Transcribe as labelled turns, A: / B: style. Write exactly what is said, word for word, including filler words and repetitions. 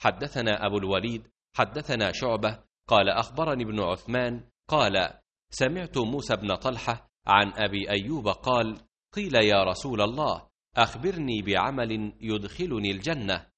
A: حدثنا أبو الوليد حدثنا شعبة قال أخبرني ابن عثمان قال سمعت موسى بن طلحة عن أبي أيوب قال قيل يا رسول الله أخبرني بعمل يدخلني الجنة